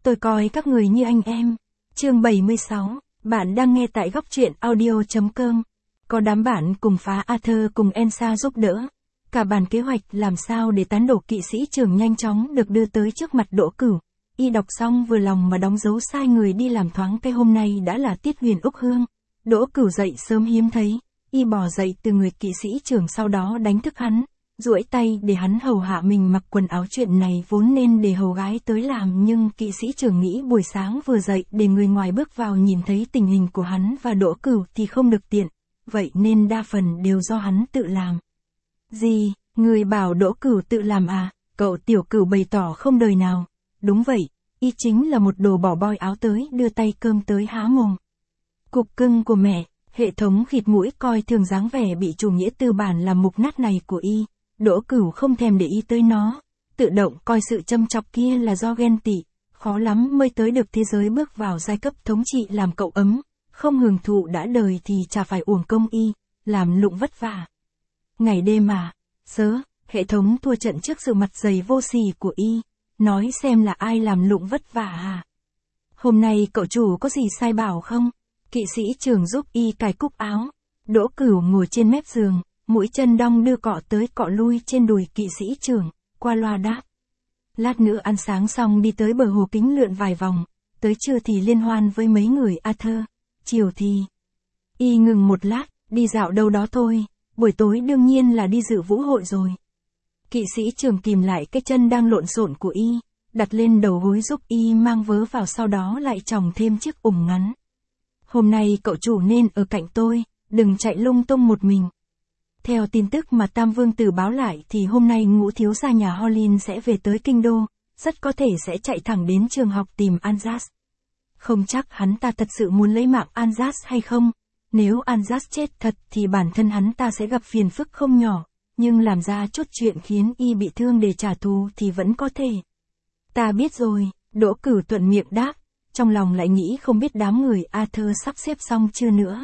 tôi coi các người như anh em. Chương 76, bạn đang nghe tại góc truyện audio.com. Có đám bạn cùng phá Arthur cùng Elsa giúp đỡ. Cả bàn kế hoạch làm sao để tán đổ kỵ sĩ trưởng nhanh chóng được đưa tới trước mặt Đỗ Cửu. Y đọc xong vừa lòng mà đóng dấu sai người đi làm thoáng cái hôm nay đã là tiết huyền Úc Hương. Đỗ Cửu dậy sớm hiếm thấy, y bò dậy từ người kỵ sĩ trưởng sau đó đánh thức hắn, duỗi tay để hắn hầu hạ mình mặc quần áo. Chuyện này vốn nên để hầu gái tới làm, nhưng kỵ sĩ trưởng nghĩ buổi sáng vừa dậy để người ngoài bước vào nhìn thấy tình hình của hắn và Đỗ Cửu thì không được tiện, vậy nên đa phần đều do hắn tự làm. Gì, người bảo Đỗ Cửu tự làm à? Cậu tiểu Cửu bày tỏ không đời nào. Đúng vậy, y chính là một đồ bỏ boi áo tới đưa tay cơm tới há mồm. Cục cưng của mẹ, hệ thống khịt mũi coi thường dáng vẻ bị chủ nghĩa tư bản làm mục nát này của y. Đỗ Cửu không thèm để ý tới nó, tự động coi sự châm chọc kia là do ghen tị, khó lắm mới tới được thế giới bước vào giai cấp thống trị làm cậu ấm, không hưởng thụ đã đời thì chả phải uổng công y, làm lụng vất vả. Ngày đêm mà, hệ thống thua trận trước sự mặt dày vô sỉ của y, nói xem là ai làm lụng vất vả à? Hôm nay cậu chủ có gì sai bảo không? Kỵ sĩ trưởng giúp y cài cúc áo. Đỗ Cửu ngồi trên mép giường, mũi chân đong đưa cọ tới cọ lui trên đùi kỵ sĩ trưởng, qua loa đáp. Lát nữa ăn sáng xong đi tới bờ hồ kính lượn vài vòng, tới trưa thì liên hoan với mấy người Arthur, chiều thì... Y ngừng một lát, đi dạo đâu đó thôi, buổi tối đương nhiên là đi dự vũ hội rồi. Kỵ sĩ trưởng kìm lại cái chân đang lộn xộn của y, đặt lên đầu gối giúp y mang vớ vào, sau đó lại chòng thêm chiếc ủng ngắn. Hôm nay cậu chủ nên ở cạnh tôi, đừng chạy lung tung một mình. Theo tin tức mà Tam Vương Tử báo lại thì hôm nay Ngũ thiếu gia nhà Holin sẽ về tới kinh đô, rất có thể sẽ chạy thẳng đến trường học tìm Anjas. Không chắc hắn ta thật sự muốn lấy mạng Anjas hay không, nếu Anjas chết thật thì bản thân hắn ta sẽ gặp phiền phức không nhỏ, nhưng làm ra chút chuyện khiến y bị thương để trả thù thì vẫn có thể. Ta biết rồi, Đỗ Cửu thuận miệng đáp, trong lòng lại nghĩ không biết đám người Arthur sắp xếp xong chưa nữa.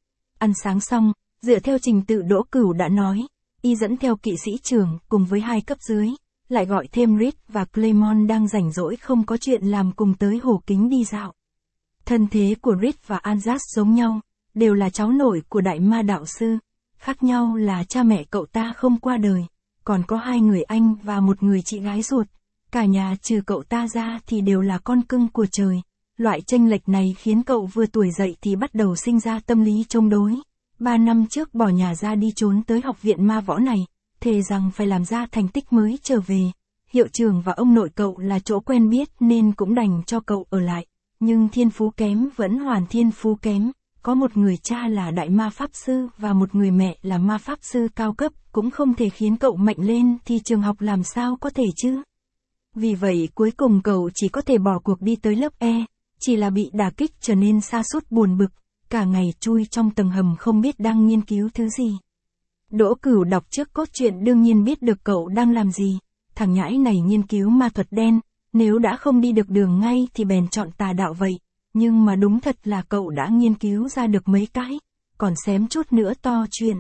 Ăn sáng xong, dựa theo trình tự Đỗ Cửu đã nói, y dẫn theo kỵ sĩ trưởng cùng với hai cấp dưới, lại gọi thêm Reed và Claymont đang rảnh rỗi không có chuyện làm cùng tới hồ kính đi dạo. Thân thế của Reed và Anjas giống nhau, đều là cháu nội của đại ma đạo sư, khác nhau là cha mẹ cậu ta không qua đời, còn có hai người anh và một người chị gái ruột, cả nhà trừ cậu ta ra thì đều là con cưng của trời. Loại chênh lệch này khiến cậu vừa tuổi dậy thì bắt đầu sinh ra tâm lý chống đối. 3 năm trước bỏ nhà ra đi trốn tới học viện ma võ này, thề rằng phải làm ra thành tích mới trở về. Hiệu trưởng và ông nội cậu là chỗ quen biết nên cũng đành cho cậu ở lại. Nhưng thiên phú kém vẫn hoàn thiên phú kém. Có một người cha là đại ma pháp sư và một người mẹ là ma pháp sư cao cấp, cũng không thể khiến cậu mạnh lên thì trường học làm sao có thể chứ. Vì vậy cuối cùng cậu chỉ có thể bỏ cuộc đi tới lớp E, chỉ là bị đả kích trở nên sa sút buồn bực, cả ngày chui trong tầng hầm không biết đang nghiên cứu thứ gì. Đỗ Cửu đọc trước cốt truyện đương nhiên biết được cậu đang làm gì, thằng nhãi này nghiên cứu ma thuật đen, nếu đã không đi được đường ngay thì bèn chọn tà đạo vậy, nhưng mà đúng thật là cậu đã nghiên cứu ra được mấy cái, còn xém chút nữa to chuyện.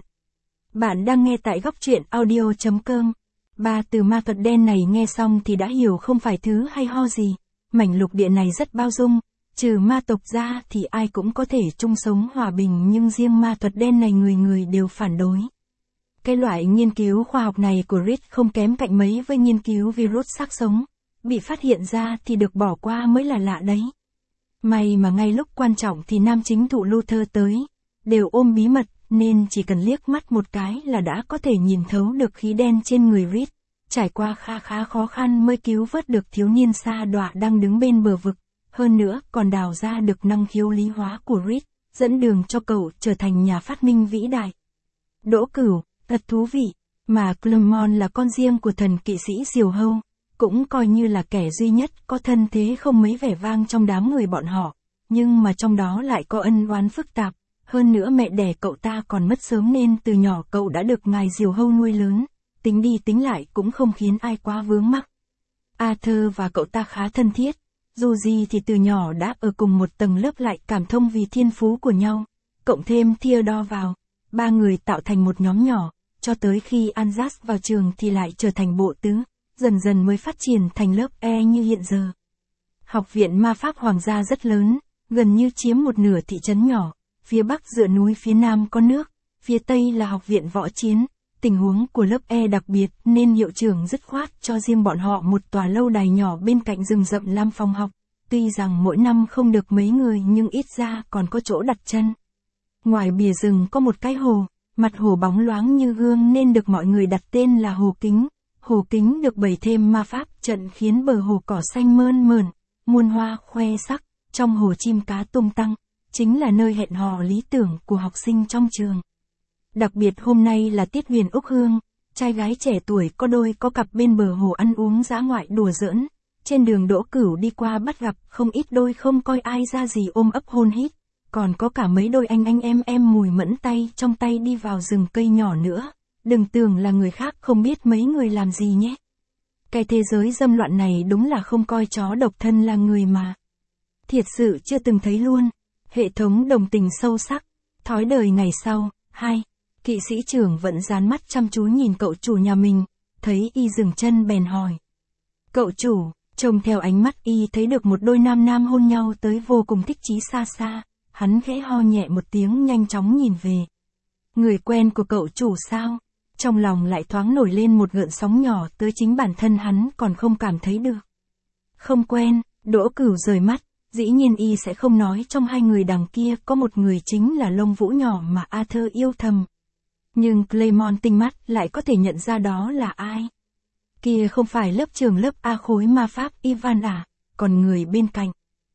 Bạn đang nghe tại góc truyện audio.com. Ba từ ma thuật đen này nghe xong thì đã hiểu không phải thứ hay ho gì, mảnh lục địa này rất bao dung. Trừ ma tộc ra thì ai cũng có thể chung sống hòa bình, nhưng riêng ma thuật đen này người người đều phản đối. Cái loại nghiên cứu khoa học này của Reed không kém cạnh mấy với nghiên cứu virus xác sống. Bị phát hiện ra thì được bỏ qua mới là lạ đấy. May mà ngay lúc quan trọng thì nam chính thụ Luther tới, đều ôm bí mật nên chỉ cần liếc mắt một cái là đã có thể nhìn thấu được khí đen trên người Reed. Trải qua khá khó khăn mới cứu vớt được thiếu niên sa đọa đang đứng bên bờ vực. Hơn nữa còn đào ra được năng khiếu lý hóa của Reed, dẫn đường cho cậu trở thành nhà phát minh vĩ đại. Đỗ Cửu, thật thú vị, mà Claymont là con riêng của thần kỵ sĩ Diều Hâu, cũng coi như là kẻ duy nhất có thân thế không mấy vẻ vang trong đám người bọn họ, nhưng mà trong đó lại có ân oán phức tạp, hơn nữa mẹ đẻ cậu ta còn mất sớm nên từ nhỏ cậu đã được ngài Diều Hâu nuôi lớn, tính đi tính lại cũng không khiến ai quá vướng mắc. Arthur và cậu ta khá thân thiết. Dù gì thì từ nhỏ đã ở cùng một tầng lớp lại cảm thông vì thiên phú của nhau, cộng thêm Theodore vào, ba người tạo thành một nhóm nhỏ, cho tới khi Anjas vào trường thì lại trở thành bộ tứ, dần dần mới phát triển thành lớp E như hiện giờ. Học viện ma pháp hoàng gia rất lớn, gần như chiếm một nửa thị trấn nhỏ, phía bắc dựa núi phía nam có nước, phía tây là học viện võ chiến. Tình huống của lớp E đặc biệt nên hiệu trưởng dứt khoát cho riêng bọn họ một tòa lâu đài nhỏ bên cạnh rừng rậm làm phòng học. Tuy rằng mỗi năm không được mấy người nhưng ít ra còn có chỗ đặt chân. Ngoài bìa rừng có một cái hồ, mặt hồ bóng loáng như gương nên được mọi người đặt tên là Hồ Kính. Hồ Kính được bày thêm ma pháp trận khiến bờ hồ cỏ xanh mơn mởn, muôn hoa khoe sắc, trong hồ chim cá tung tăng, chính là nơi hẹn hò lý tưởng của học sinh trong trường. Đặc biệt hôm nay là tiết Huyền Úc Hương, trai gái trẻ tuổi có đôi có cặp bên bờ hồ ăn uống dã ngoại đùa giỡn. Trên đường Đỗ Cửu đi qua bắt gặp không ít đôi không coi ai ra gì ôm ấp hôn hít, còn có cả mấy đôi anh em mùi mẫn tay trong tay đi vào rừng cây nhỏ nữa. Đừng tưởng là người khác không biết mấy người làm gì nhé. Cái thế giới dâm loạn này đúng là không coi chó độc thân là người mà. Thiệt sự chưa từng thấy luôn. Hệ thống đồng tình sâu sắc. Thói đời ngày sau. 2. Kỵ sĩ trưởng vẫn dán mắt chăm chú nhìn cậu chủ nhà mình, thấy y dừng chân bèn hỏi. Cậu chủ, trông theo ánh mắt y thấy được một đôi nam hôn nhau tới vô cùng thích chí xa xa, hắn khẽ ho nhẹ một tiếng nhanh chóng nhìn về. Người quen của cậu chủ sao? Trong lòng lại thoáng nổi lên một gợn sóng nhỏ tới chính bản thân hắn còn không cảm thấy được. Không quen, Đỗ Cửu rời mắt, dĩ nhiên y sẽ không nói trong hai người đằng kia có một người chính là Lông Vũ nhỏ mà Arthur yêu thầm. Nhưng Clement tinh mắt lại có thể nhận ra đó là ai. Kia không phải lớp trưởng lớp A khối ma pháp Ivan à, còn người bên cạnh.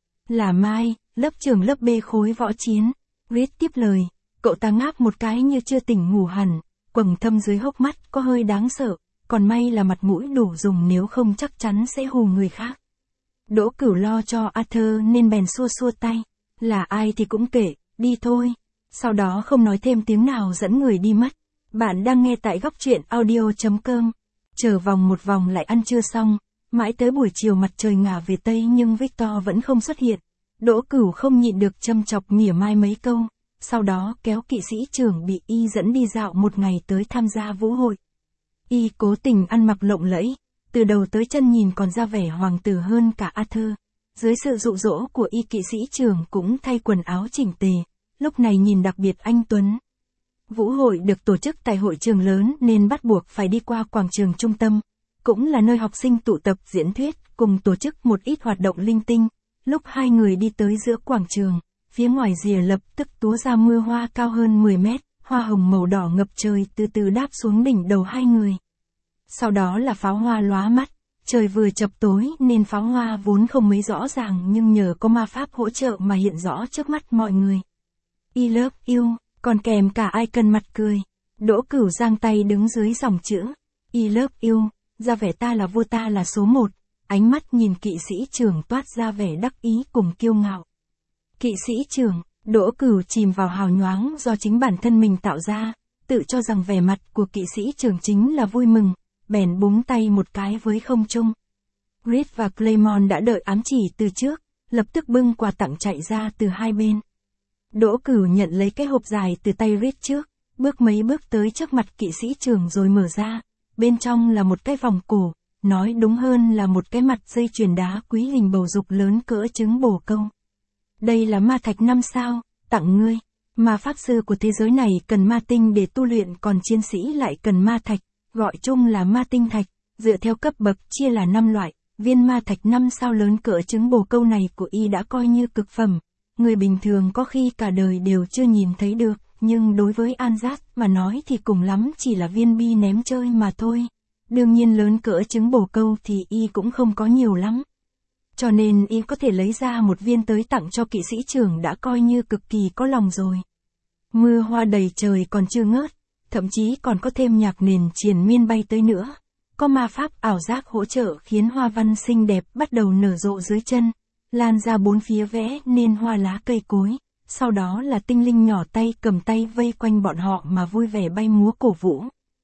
Là Mai, lớp trưởng lớp B khối võ chiến. Reed tiếp lời, cậu ta ngáp một cái như chưa tỉnh ngủ hẳn, quầng thâm dưới hốc mắt có hơi đáng sợ, còn may là mặt mũi đủ dùng nếu không chắc chắn sẽ hù người khác. Đỗ Cửu lo cho Arthur nên bèn xua xua tay, là ai thì cũng kệ, đi thôi. Sau đó không nói thêm tiếng nào dẫn người đi mất. Bạn đang nghe tại góc truyện audio.com. Chờ vòng một vòng lại ăn trưa xong, mãi tới buổi chiều mặt trời ngả về Tây nhưng Victor vẫn không xuất hiện. Đỗ Cửu không nhịn được châm chọc mỉa mai mấy câu, sau đó kéo kỵ sĩ trưởng bị y dẫn đi dạo một ngày tới tham gia vũ hội. Y cố tình ăn mặc lộng lẫy, từ đầu tới chân nhìn còn ra vẻ hoàng tử hơn cả Arthur. Dưới sự dụ dỗ của y kỵ sĩ trưởng cũng thay quần áo chỉnh tề, lúc này nhìn đặc biệt anh tuấn. Vũ hội được tổ chức tại hội trường lớn nên bắt buộc phải đi qua quảng trường trung tâm, cũng là nơi học sinh tụ tập diễn thuyết cùng tổ chức một ít hoạt động linh tinh. Lúc hai người đi tới giữa quảng trường, phía ngoài rìa lập tức túa ra mưa hoa cao hơn 10 mét, hoa hồng màu đỏ ngập trời từ từ đáp xuống đỉnh đầu hai người. Sau đó là pháo hoa lóa mắt, trời vừa chập tối nên pháo hoa vốn không mấy rõ ràng nhưng nhờ có ma pháp hỗ trợ mà hiện rõ trước mắt mọi người. I love you, còn kèm cả icon mặt cười. Đỗ Cửu giang tay đứng dưới dòng chữ I love you, ra vẻ ta là vua ta là số 1, ánh mắt nhìn kỵ sĩ trưởng toát ra vẻ đắc ý cùng kiêu ngạo. Kỵ sĩ trưởng, Đỗ Cửu chìm vào hào nhoáng do chính bản thân mình tạo ra, tự cho rằng vẻ mặt của kỵ sĩ trưởng chính là vui mừng, bèn búng tay một cái với không trung. Reed và Clement đã đợi ám chỉ từ trước, lập tức bưng quà tặng chạy ra từ hai bên. Đỗ Cửu nhận lấy cái hộp dài từ tay Reed trước, bước mấy bước tới trước mặt kỵ sĩ trưởng rồi mở ra, bên trong là một cái vòng cổ, nói đúng hơn là một cái mặt dây chuyền đá quý hình bầu dục lớn cỡ trứng bồ câu. Đây là ma thạch 5 sao, tặng ngươi. Ma pháp sư của thế giới này cần ma tinh để tu luyện còn chiến sĩ lại cần ma thạch, gọi chung là ma tinh thạch, dựa theo cấp bậc chia là 5 loại, viên ma thạch 5 sao lớn cỡ trứng bồ câu này của y đã coi như cực phẩm. Người bình thường có khi cả đời đều chưa nhìn thấy được, nhưng đối với Anzat mà nói thì cùng lắm chỉ là viên bi ném chơi mà thôi. Đương nhiên lớn cỡ trứng bồ câu thì y cũng không có nhiều lắm. Cho nên y có thể lấy ra một viên tới tặng cho kỵ sĩ trưởng đã coi như cực kỳ có lòng rồi. Mưa hoa đầy trời còn chưa ngớt, thậm chí còn có thêm nhạc nền triền miên bay tới nữa. Có ma pháp ảo giác hỗ trợ khiến hoa văn xinh đẹp bắt đầu nở rộ dưới chân, lan ra bốn phía vẽ nên hoa lá cây cối. Sau đó là tinh linh nhỏ tay cầm tay vây quanh bọn họ mà vui vẻ bay múa cổ vũ.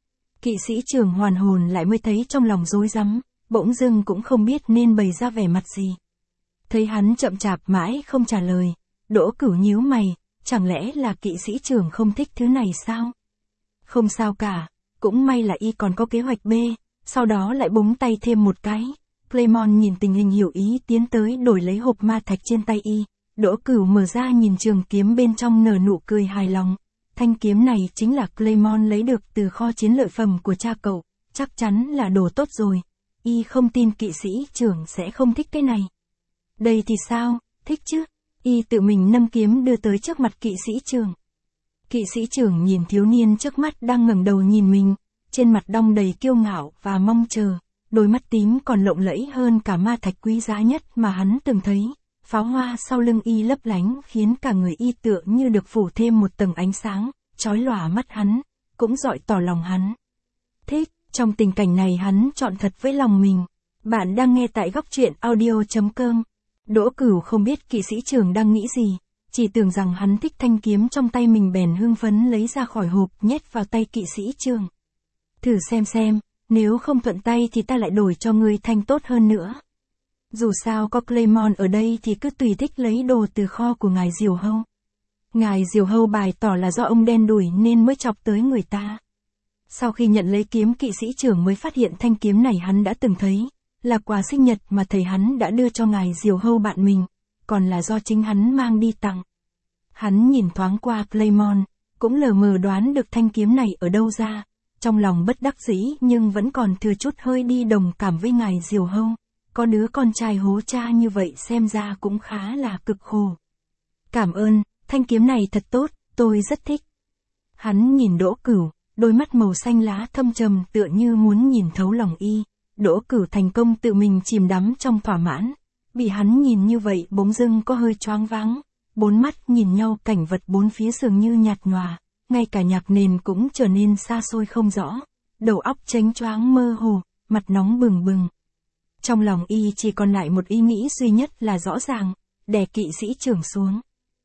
Kỵ sĩ trưởng hoàn hồn lại mới thấy trong lòng rối rắm, bỗng dưng cũng không biết nên bày ra vẻ mặt gì. Thấy hắn chậm chạp mãi không trả lời, Đỗ Cửu nhíu mày, chẳng lẽ là kỵ sĩ trưởng không thích thứ này sao? Không sao cả, cũng may là y còn có kế hoạch B, sau đó lại búng tay thêm một cái. Claymore nhìn tình hình hiểu ý tiến tới đổi lấy hộp ma thạch trên tay y. Đỗ Cửu mở ra nhìn trường kiếm bên trong nở nụ cười hài lòng. Thanh kiếm này chính là Claymore lấy được từ kho chiến lợi phẩm của cha cậu, chắc chắn là đồ tốt rồi. Y không tin kỵ sĩ trưởng sẽ không thích cái này. Đây thì sao, thích chứ? Y tự mình nâng kiếm đưa tới trước mặt kỵ sĩ trưởng. Kỵ sĩ trưởng nhìn thiếu niên trước mắt đang ngẩng đầu nhìn mình, trên mặt đong đầy kiêu ngạo và mong chờ, đôi mắt tím còn lộng lẫy hơn cả ma thạch quý giá nhất mà hắn từng thấy. Pháo hoa sau lưng y lấp lánh khiến cả người y tựa như được phủ thêm một tầng ánh sáng, chói lòa mắt hắn, cũng rọi tỏ lòng hắn. Thích, trong tình cảnh này hắn chọn thật với lòng mình. Bạn đang nghe tại góc truyện audio.com. Đỗ Cửu không biết kỵ sĩ trưởng đang nghĩ gì, chỉ tưởng rằng hắn thích thanh kiếm trong tay mình bèn hưng phấn lấy ra khỏi hộp nhét vào tay kỵ sĩ trưởng. Thử xem, nếu không thuận tay thì ta lại đổi cho ngươi thanh tốt hơn nữa. Dù sao có Claymore ở đây thì cứ tùy thích lấy đồ từ kho của ngài Diều Hâu. Ngài Diều Hâu bày tỏ là do ông đen đuổi nên mới chọc tới người ta. Sau khi nhận lấy kiếm, kỵ sĩ trưởng mới phát hiện thanh kiếm này hắn đã từng thấy, là quà sinh nhật mà thầy hắn đã đưa cho ngài Diều Hâu bạn mình, còn là do chính hắn mang đi tặng. Hắn nhìn thoáng qua Claymore, cũng lờ mờ đoán được thanh kiếm này ở đâu ra, trong lòng bất đắc dĩ nhưng vẫn còn thừa chút hơi đi đồng cảm với ngài Diều Hâu. Có đứa con trai hố cha như vậy xem ra cũng khá là cực khổ. Cảm ơn, thanh kiếm này thật tốt, tôi rất thích. Hắn nhìn Đỗ Cửu, đôi mắt màu xanh lá thâm trầm tựa như muốn nhìn thấu lòng y. Đỗ Cửu thành công tự mình chìm đắm trong thỏa mãn. Bị hắn nhìn như vậy bỗng dưng có hơi choáng váng. Bốn mắt nhìn nhau, cảnh vật bốn phía dường như nhạt nhòa, ngay cả nhạc nền cũng trở nên xa xôi không rõ. Đầu óc chánh choáng mơ hồ, mặt nóng bừng bừng. Trong lòng y chỉ còn lại một ý nghĩ duy nhất là rõ ràng, đè kỵ sĩ trưởng xuống.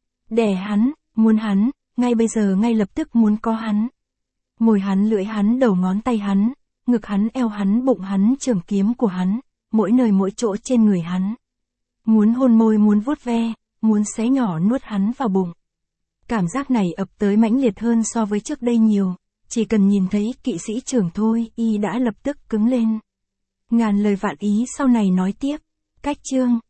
Đè hắn, muốn hắn, ngay bây giờ ngay lập tức muốn có hắn. Môi hắn, lưỡi hắn, đầu ngón tay hắn, ngực hắn, eo hắn, bụng hắn, trường kiếm của hắn, mỗi nơi mỗi chỗ trên người hắn. Muốn hôn môi, muốn vuốt ve, muốn xé nhỏ nuốt hắn vào bụng. Cảm giác này ập tới mãnh liệt hơn so với trước đây nhiều, chỉ cần nhìn thấy kỵ sĩ trưởng thôi, y đã lập tức cứng lên. Ngàn lời vạn ý sau này nói tiếp. Cách chương